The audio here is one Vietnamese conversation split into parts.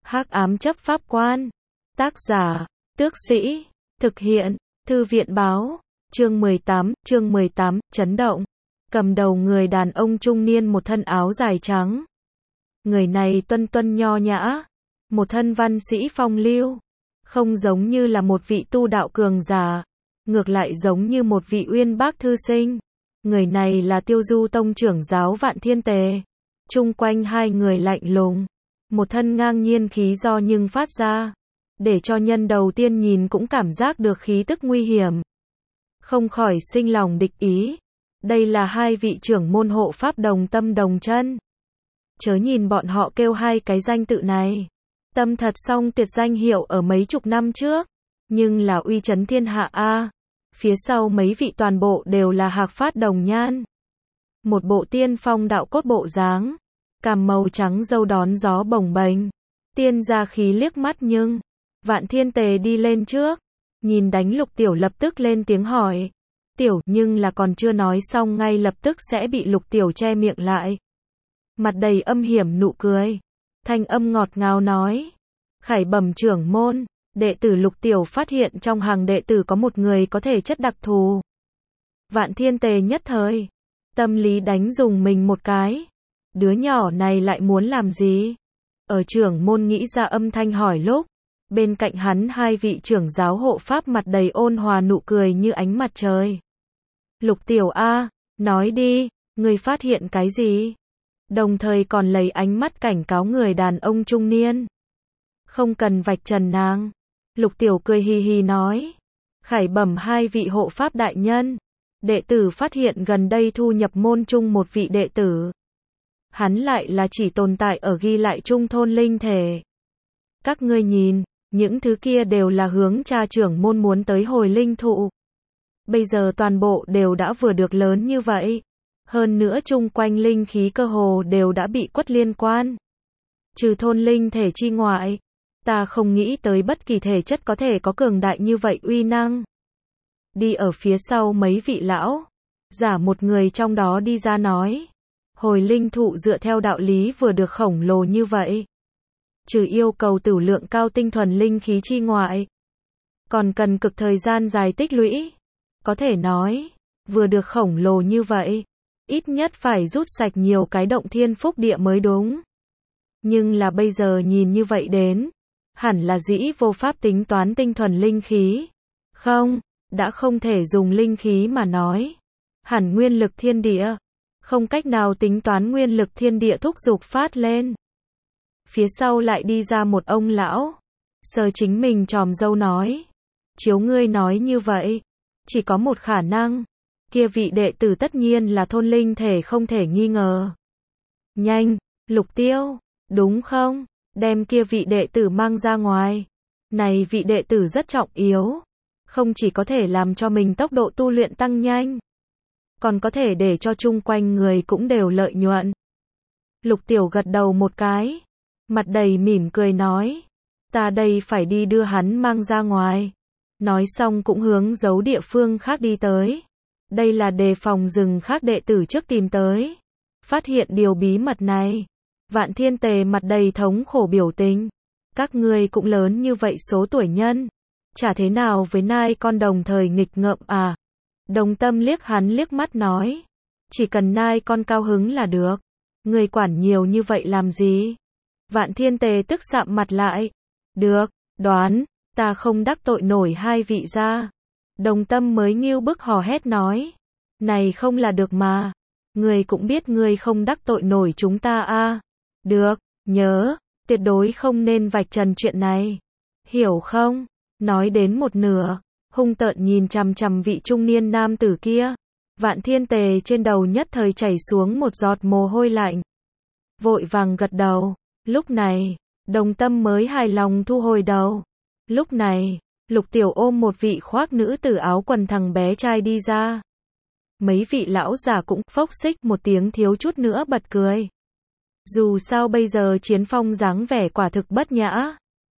Hắc ám chấp pháp quan. Tác giả, Tước Sĩ. Thực hiện, Thư viện báo. Chương 18, chấn động. Cầm đầu người đàn ông trung niên một thân áo dài trắng. Người này tuân tuân nho nhã, một thân văn sĩ phong lưu, không giống như là một vị tu đạo cường giả, ngược lại giống như một vị uyên bác thư sinh. Người này là Tiêu Du Tông trưởng giáo Vạn Thiên Tề. Chung quanh hai người lạnh lùng, một thân ngang nhiên khí do nhưng phát ra, để cho nhân đầu tiên nhìn cũng cảm giác được khí tức nguy hiểm, không khỏi sinh lòng địch ý. Đây là hai vị trưởng môn hộ pháp đồng tâm đồng chân. Chớ nhìn bọn họ kêu hai cái danh tự này, tâm thật song tiệt danh hiệu ở mấy chục năm trước, nhưng là uy chấn thiên hạ a. Phía sau mấy vị toàn bộ đều là hạc phát đồng nhan. Một bộ tiên phong đạo cốt bộ dáng, cằm màu trắng râu đón gió bồng bềnh, tiên gia khí liếc mắt nhưng Vạn Thiên Tề đi lên trước, nhìn đánh Lục Tiểu lập tức lên tiếng hỏi. Tiểu, nhưng là còn chưa nói xong ngay lập tức sẽ bị Lục Tiểu che miệng lại. Mặt đầy âm hiểm nụ cười, thanh âm ngọt ngào nói: Khải bẩm trưởng môn, đệ tử Lục Tiểu phát hiện trong hàng đệ tử có một người có thể chất đặc thù. Vạn Thiên Tề nhất thời, tâm lý đánh dùng mình một cái. Đứa nhỏ này lại muốn làm gì? Ở trưởng môn nghĩ ra âm thanh hỏi lúc, bên cạnh hắn hai vị trưởng giáo hộ pháp mặt đầy ôn hòa nụ cười như ánh mặt trời. Lục Tiểu a, nói đi, người phát hiện cái gì? Đồng thời còn lấy ánh mắt cảnh cáo người đàn ông trung niên. Không cần vạch trần nàng. Lục Tiểu cười hì hì nói. Khải bẩm hai vị hộ pháp đại nhân, đệ tử phát hiện gần đây thu nhập môn chung một vị đệ tử. Hắn lại là chỉ tồn tại ở ghi lại chung thôn linh thể. Các ngươi nhìn, những thứ kia đều là hướng cha trưởng môn muốn tới hồi linh thụ. Bây giờ toàn bộ đều đã vừa được lớn như vậy. Hơn nữa chung quanh linh khí cơ hồ đều đã bị quất liên quan. Trừ thôn linh thể chi ngoại, ta không nghĩ tới bất kỳ thể chất có thể có cường đại như vậy uy năng. Đi ở phía sau mấy vị lão giả, một người trong đó đi ra nói. Hồi linh thụ dựa theo đạo lý vừa được khổng lồ như vậy, trừ yêu cầu tửu lượng cao tinh thuần linh khí chi ngoại, còn cần cực thời gian dài tích lũy. Có thể nói, vừa được khổng lồ như vậy, ít nhất phải rút sạch nhiều cái động thiên phúc địa mới đúng. Nhưng là bây giờ nhìn như vậy đến, hẳn là dĩ vô pháp tính toán tinh thuần linh khí. Không, đã không thể dùng linh khí mà nói. Hẳn nguyên lực thiên địa, không cách nào tính toán nguyên lực thiên địa thúc giục phát lên. Phía sau lại đi ra một ông lão, sờ chính mình chòm râu nói. Chiếu ngươi nói như vậy, chỉ có một khả năng, kia vị đệ tử tất nhiên là thôn linh thể không thể nghi ngờ. Nhanh, Lục Tiêu, đúng không? Đem kia vị đệ tử mang ra ngoài. Này vị đệ tử rất trọng yếu, không chỉ có thể làm cho mình tốc độ tu luyện tăng nhanh, còn có thể để cho chung quanh người cũng đều lợi nhuận. Lục Tiểu gật đầu một cái, mặt đầy mỉm cười nói. Ta đây phải đi đưa hắn mang ra ngoài. Nói xong cũng hướng giấu địa phương khác đi tới. Đây là đề phòng rừng khác đệ tử trước tìm tới. Phát hiện điều bí mật này, Vạn Thiên Tề mặt đầy thống khổ biểu tình. Các ngươi cũng lớn như vậy số tuổi nhân, chả thế nào với nai con đồng thời nghịch ngợm à? Đồng tâm liếc hắn liếc mắt nói. Chỉ cần nai con cao hứng là được. Người quản nhiều như vậy làm gì? Vạn Thiên Tề tức sạm mặt lại. Được, đoán, ta không đắc tội nổi hai vị gia. Đồng tâm mới nghêu bức hò hét nói. Này không là được mà. Người cũng biết người không đắc tội nổi chúng ta a. Được, nhớ, tuyệt đối không nên vạch trần chuyện này. Hiểu không? Nói đến một nửa, hung tợn nhìn chằm chằm vị trung niên nam tử kia. Vạn Thiên Tề trên đầu nhất thời chảy xuống một giọt mồ hôi lạnh. Vội vàng gật đầu. Lúc này, đồng tâm mới hài lòng thu hồi đầu. Lúc này, Lục Tiểu ôm một vị khoác nữ tử áo quần thằng bé trai đi ra. Mấy vị lão già cũng phốc xích một tiếng thiếu chút nữa bật cười. Dù sao bây giờ Chiến Phong dáng vẻ quả thực bất nhã.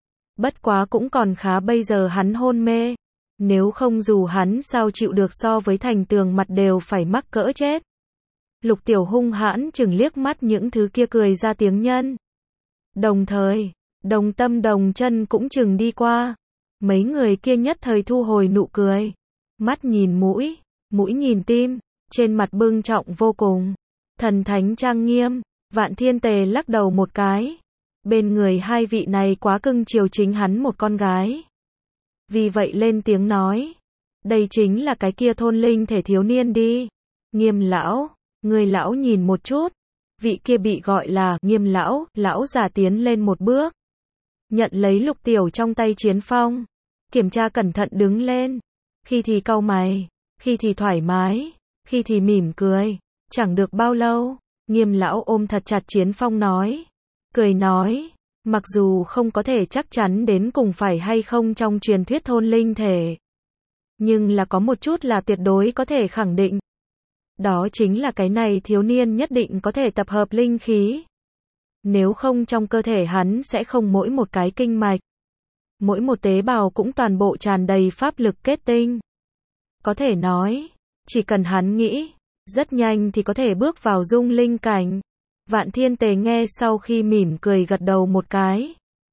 Bất quá cũng còn khá bây giờ hắn hôn mê. Nếu không dù hắn sao chịu được, so với thành tường mặt đều phải mắc cỡ chết. Lục Tiểu hung hãn chừng liếc mắt những thứ kia cười ra tiếng nhân. Đồng thời, Đồng Tâm Đồng Chân cũng chừng đi qua. Mấy người kia nhất thời thu hồi nụ cười. Mắt nhìn mũi, mũi nhìn tim, trên mặt bưng trọng vô cùng. Thần thánh trang nghiêm, Vạn Thiên Tề lắc đầu một cái. Bên người hai vị này quá cưng chiều chính hắn một con gái. Vì vậy lên tiếng nói. Đây chính là cái kia thôn linh thể thiếu niên đi. Nghiêm lão, người lão nhìn một chút. Vị kia bị gọi là Nghiêm lão, lão già tiến lên một bước. Nhận lấy Lục Tiểu trong tay chiến phong. Kiểm tra cẩn thận đứng lên. Khi thì cau mày, khi thì thoải mái, khi thì mỉm cười. Chẳng được bao lâu, Nghiêm lão ôm thật chặt chiến phong nói. Cười nói, mặc dù không có thể chắc chắn đến cùng phải hay không trong truyền thuyết thôn linh thể. Nhưng là có một chút là tuyệt đối có thể khẳng định. Đó chính là cái này thiếu niên nhất định có thể tập hợp linh khí. Nếu không trong cơ thể hắn sẽ không mỗi một cái kinh mạch. Mỗi một tế bào cũng toàn bộ tràn đầy pháp lực kết tinh. Có thể nói, chỉ cần hắn nghĩ, rất nhanh thì có thể bước vào dung linh cảnh. Vạn Thiên Tề nghe sau khi mỉm cười gật đầu một cái.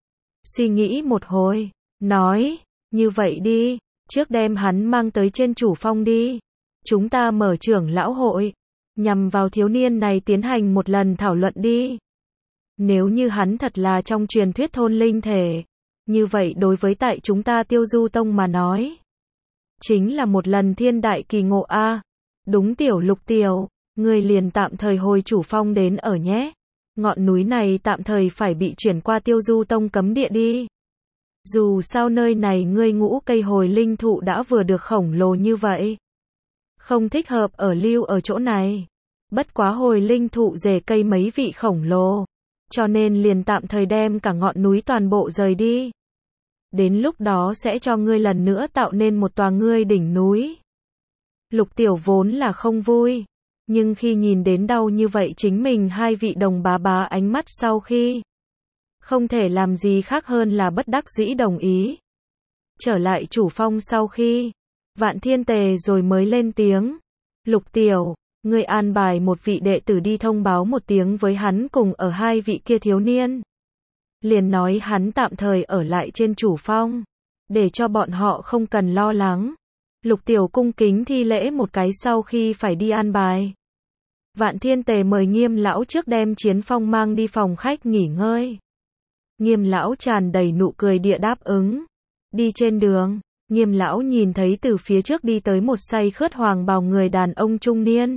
Suy nghĩ một hồi, nói, như vậy đi, trước đem hắn mang tới trên chủ phong đi. Chúng ta mở trưởng lão hội, nhằm vào thiếu niên này tiến hành một lần thảo luận đi. Nếu như hắn thật là trong truyền thuyết thôn linh thể, như vậy đối với tại chúng ta Tiêu Du Tông mà nói, chính là một lần thiên đại kỳ ngộ a. Đúng Tiểu Lục Tiểu, người liền tạm thời hồi chủ phong đến ở nhé. Ngọn núi này tạm thời phải bị chuyển qua Tiêu Du Tông cấm địa đi. Dù sao nơi này ngươi ngũ cây hồi linh thụ đã vừa được khổng lồ như vậy. Không thích hợp ở lưu ở chỗ này. Bất quá hồi linh thụ rễ cây mấy vị khổng lồ. Cho nên liền tạm thời đem cả ngọn núi toàn bộ rời đi. Đến lúc đó sẽ cho ngươi lần nữa tạo nên một tòa ngươi đỉnh núi. Lục Tiểu vốn là không vui. Nhưng khi nhìn đến đau như vậy chính mình hai vị đồng bá bá ánh mắt sau khi. Không thể làm gì khác hơn là bất đắc dĩ đồng ý. Trở lại chủ phong sau khi. Vạn Thiên Tề rồi mới lên tiếng. Lục Tiểu, ngươi an bài một vị đệ tử đi thông báo một tiếng với hắn cùng ở hai vị kia thiếu niên. Liền nói hắn tạm thời ở lại trên chủ phong. Để cho bọn họ không cần lo lắng. Lục Tiểu cung kính thi lễ một cái sau khi phải đi an bài. Vạn Thiên Tề mời Nghiêm lão trước đem chiến phong mang đi phòng khách nghỉ ngơi. Nghiêm lão tràn đầy nụ cười địa đáp ứng. Đi trên đường, Nghiêm lão nhìn thấy từ phía trước đi tới một say khướt hoàng bào người đàn ông trung niên.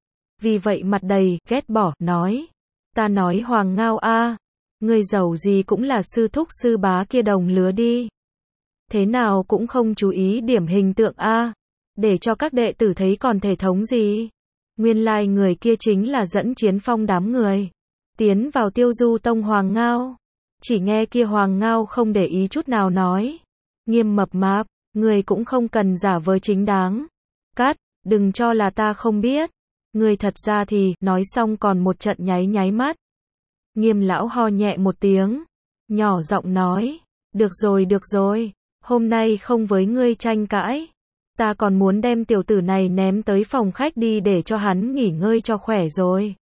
Vì vậy mặt đầy ghét bỏ, nói. Ta nói Hoàng Ngao a, người giàu gì cũng là sư thúc sư bá kia đồng lứa đi. Thế nào cũng không chú ý điểm hình tượng a, để cho các đệ tử thấy còn thể thống gì. Nguyên lai người kia chính là dẫn chiến phong đám người. Tiến vào Tiêu Du Tông Hoàng Ngao. Chỉ nghe kia Hoàng Ngao không để ý chút nào nói. Nghiêm mập mạp, người cũng không cần giả vờ chính đáng. Cát, đừng cho là ta không biết. Người thật ra thì, nói xong còn một trận nháy nháy mắt. Nghiêm lão ho nhẹ một tiếng. Nhỏ giọng nói. Được rồi, hôm nay không với ngươi tranh cãi. Ta còn muốn đem tiểu tử này ném tới phòng khách đi để cho hắn nghỉ ngơi cho khỏe rồi.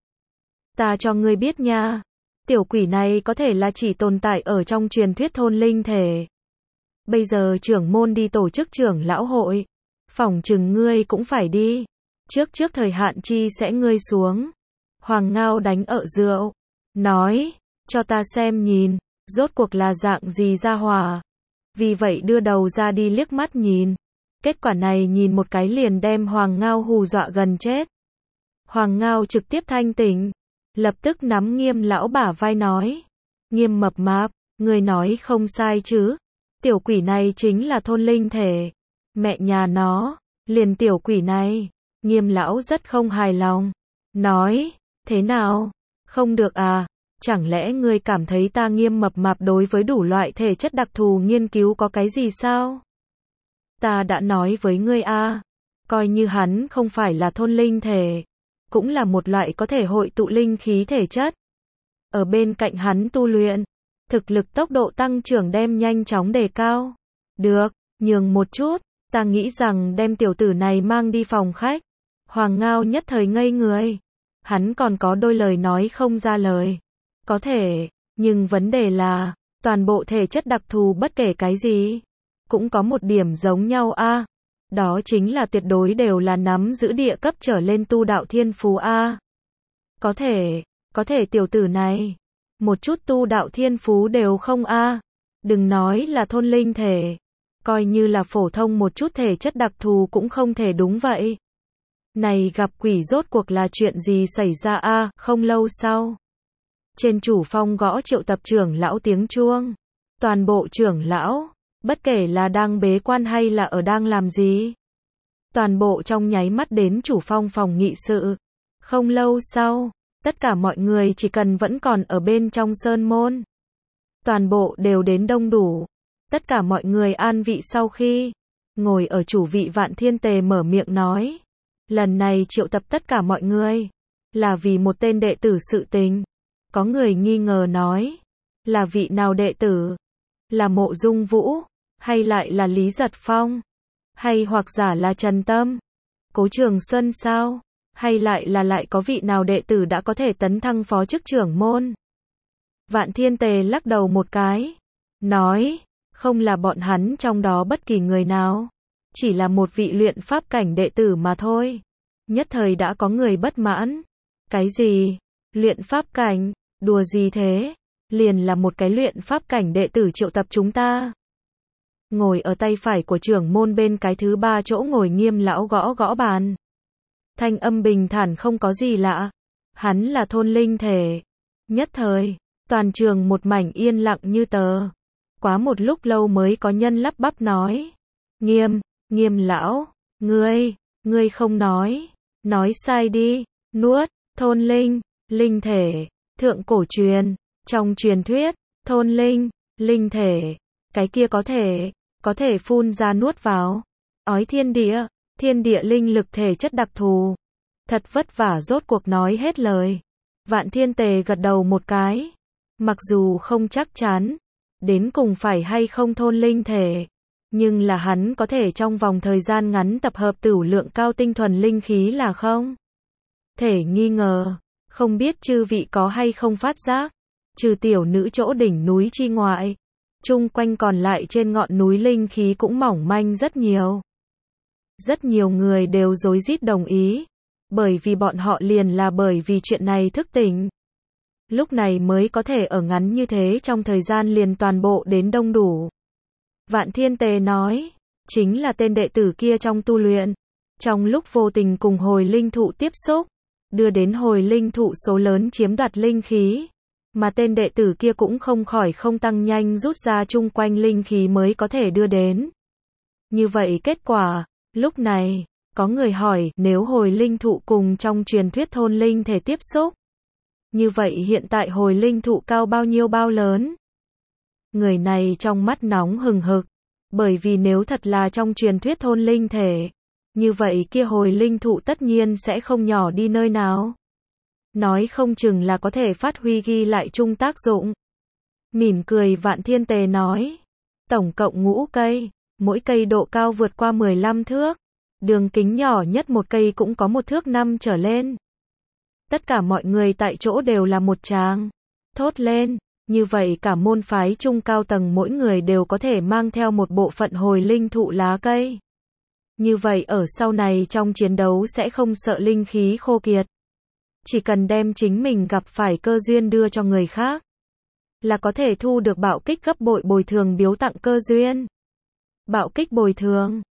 Ta cho ngươi biết nha. Tiểu quỷ này có thể là chỉ tồn tại ở trong truyền thuyết thôn linh thể. Bây giờ trưởng môn đi tổ chức trưởng lão hội. Phỏng chừng ngươi cũng phải đi. Trước thời hạn chi sẽ ngươi xuống. Hoàng Ngao đánh ợ rượu. Nói, cho ta xem nhìn, rốt cuộc là dạng gì ra hỏa. Vì vậy đưa đầu ra đi liếc mắt nhìn. Kết quả này nhìn một cái liền đem Hoàng Ngao hù dọa gần chết. Hoàng Ngao trực tiếp thanh tỉnh. Lập tức nắm Nghiêm lão bả vai nói. Nghiêm mập mạp, người nói không sai chứ. Tiểu quỷ này chính là thôn linh thể. Mẹ nhà nó, liền tiểu quỷ này. Nghiêm lão rất không hài lòng. Nói, thế nào? Không được à? Chẳng lẽ ngươi cảm thấy ta Nghiêm mập mạp đối với đủ loại thể chất đặc thù nghiên cứu có cái gì sao? Ta đã nói với ngươi a, coi như hắn không phải là thôn linh thể, cũng là một loại có thể hội tụ linh khí thể chất. Ở bên cạnh hắn tu luyện, thực lực tốc độ tăng trưởng đem nhanh chóng đề cao. Được, nhường một chút, ta nghĩ rằng đem tiểu tử này mang đi phòng khách. Hoàng Ngao nhất thời ngây người. Hắn còn có đôi lời nói không ra lời. Có thể, nhưng vấn đề là, Toàn bộ thể chất đặc thù bất kể cái gì, cũng có một điểm giống nhau a. Đó chính là tuyệt đối đều là nắm giữ địa cấp trở lên tu đạo thiên phú a. Có thể tiểu tử này, một chút tu đạo thiên phú đều không a. Đừng nói là thôn linh thể, coi như là phổ thông một chút thể chất đặc thù cũng không thể đúng vậy. Này gặp quỷ rốt cuộc là chuyện gì xảy ra a? Không lâu sau, trên chủ phong gõ triệu tập trưởng lão tiếng chuông. Toàn bộ trưởng lão, bất kể là đang bế quan hay là ở đang làm gì, toàn bộ trong nháy mắt đến chủ phong phòng nghị sự. Không lâu sau, tất cả mọi người chỉ cần vẫn còn ở bên trong sơn môn, toàn bộ đều đến đông đủ. Tất cả mọi người an vị sau khi ngồi ở chủ vị, Vạn Thiên Tề mở miệng nói, lần này triệu tập tất cả mọi người là vì một tên đệ tử sự tình. Có người nghi ngờ nói, là vị nào đệ tử? Là Mộ Dung Vũ, hay lại là Lý Giật Phong, hay hoặc giả là Trần Tâm, Cố Trường Xuân sao? Hay lại có vị nào đệ tử đã có thể tấn thăng phó chức trưởng môn? Vạn Thiên Tề lắc đầu một cái, nói, không là bọn hắn trong đó bất kỳ người nào, chỉ là một vị luyện pháp cảnh đệ tử mà thôi. Nhất thời đã có người bất mãn. Cái gì? Luyện pháp cảnh? Đùa gì thế? Liền là một cái luyện pháp cảnh đệ tử triệu tập chúng ta. Ngồi ở tay phải của trưởng môn bên cái thứ ba chỗ ngồi Nghiêm lão gõ gõ bàn. Thanh âm bình thản không có gì lạ. Hắn là thôn linh thể. Nhất thời, toàn trường một mảnh yên lặng như tờ. Quá một lúc lâu mới có nhân lắp bắp nói, Nghiêm lão, ngươi không nói sai đi. Nuốt, thôn linh thể, thượng cổ truyền, trong truyền thuyết, thôn linh thể, cái kia có thể phun ra nuốt vào, ói thiên địa linh lực thể chất đặc thù. Thật vất vả rốt cuộc nói hết lời. Vạn Thiên Tề gật đầu một cái, mặc dù không chắc chắn đến cùng phải hay không thôn linh thể, nhưng là hắn có thể trong vòng thời gian ngắn tập hợp tửu lượng cao tinh thuần linh khí là không thể nghi ngờ. Không biết chư vị có hay không phát giác, trừ tiểu nữ chỗ đỉnh núi chi ngoại, chung quanh còn lại trên ngọn núi linh khí cũng mỏng manh rất nhiều. Rất nhiều người đều rối rít đồng ý, bởi vì bọn họ liền là bởi vì chuyện này thức tỉnh. Lúc này mới có thể ở ngắn như thế trong thời gian liền toàn bộ đến đông đủ. Vạn Thiên Tề nói, chính là tên đệ tử kia trong tu luyện, trong lúc vô tình cùng hồi linh thụ tiếp xúc, đưa đến hồi linh thụ số lớn chiếm đoạt linh khí, mà tên đệ tử kia cũng không khỏi không tăng nhanh rút ra chung quanh linh khí mới có thể đưa đến. Như vậy kết quả, lúc này, có người hỏi, nếu hồi linh thụ cùng trong truyền thuyết thôn linh thể tiếp xúc, như vậy hiện tại hồi linh thụ cao bao lớn? Người này trong mắt nóng hừng hực, bởi vì nếu thật là trong truyền thuyết thôn linh thể, như vậy kia hồi linh thụ tất nhiên sẽ không nhỏ đi nơi nào. Nói không chừng là có thể phát huy ghi lại chung tác dụng. Mỉm cười Vạn Thiên Tề nói, tổng cộng 5 cây, mỗi cây độ cao vượt qua 15 thước, đường kính nhỏ nhất một cây cũng có 1 thước 5 trở lên. Tất cả mọi người tại chỗ đều là một tràng thốt lên, như vậy cả môn phái trung cao tầng mỗi người đều có thể mang theo một bộ phận hồi linh thụ lá cây. Như vậy ở sau này trong chiến đấu sẽ không sợ linh khí khô kiệt. Chỉ cần đem chính mình gặp phải cơ duyên đưa cho người khác, là có thể thu được bạo kích gấp bội bồi thường biếu tặng cơ duyên. Bạo kích bồi thường,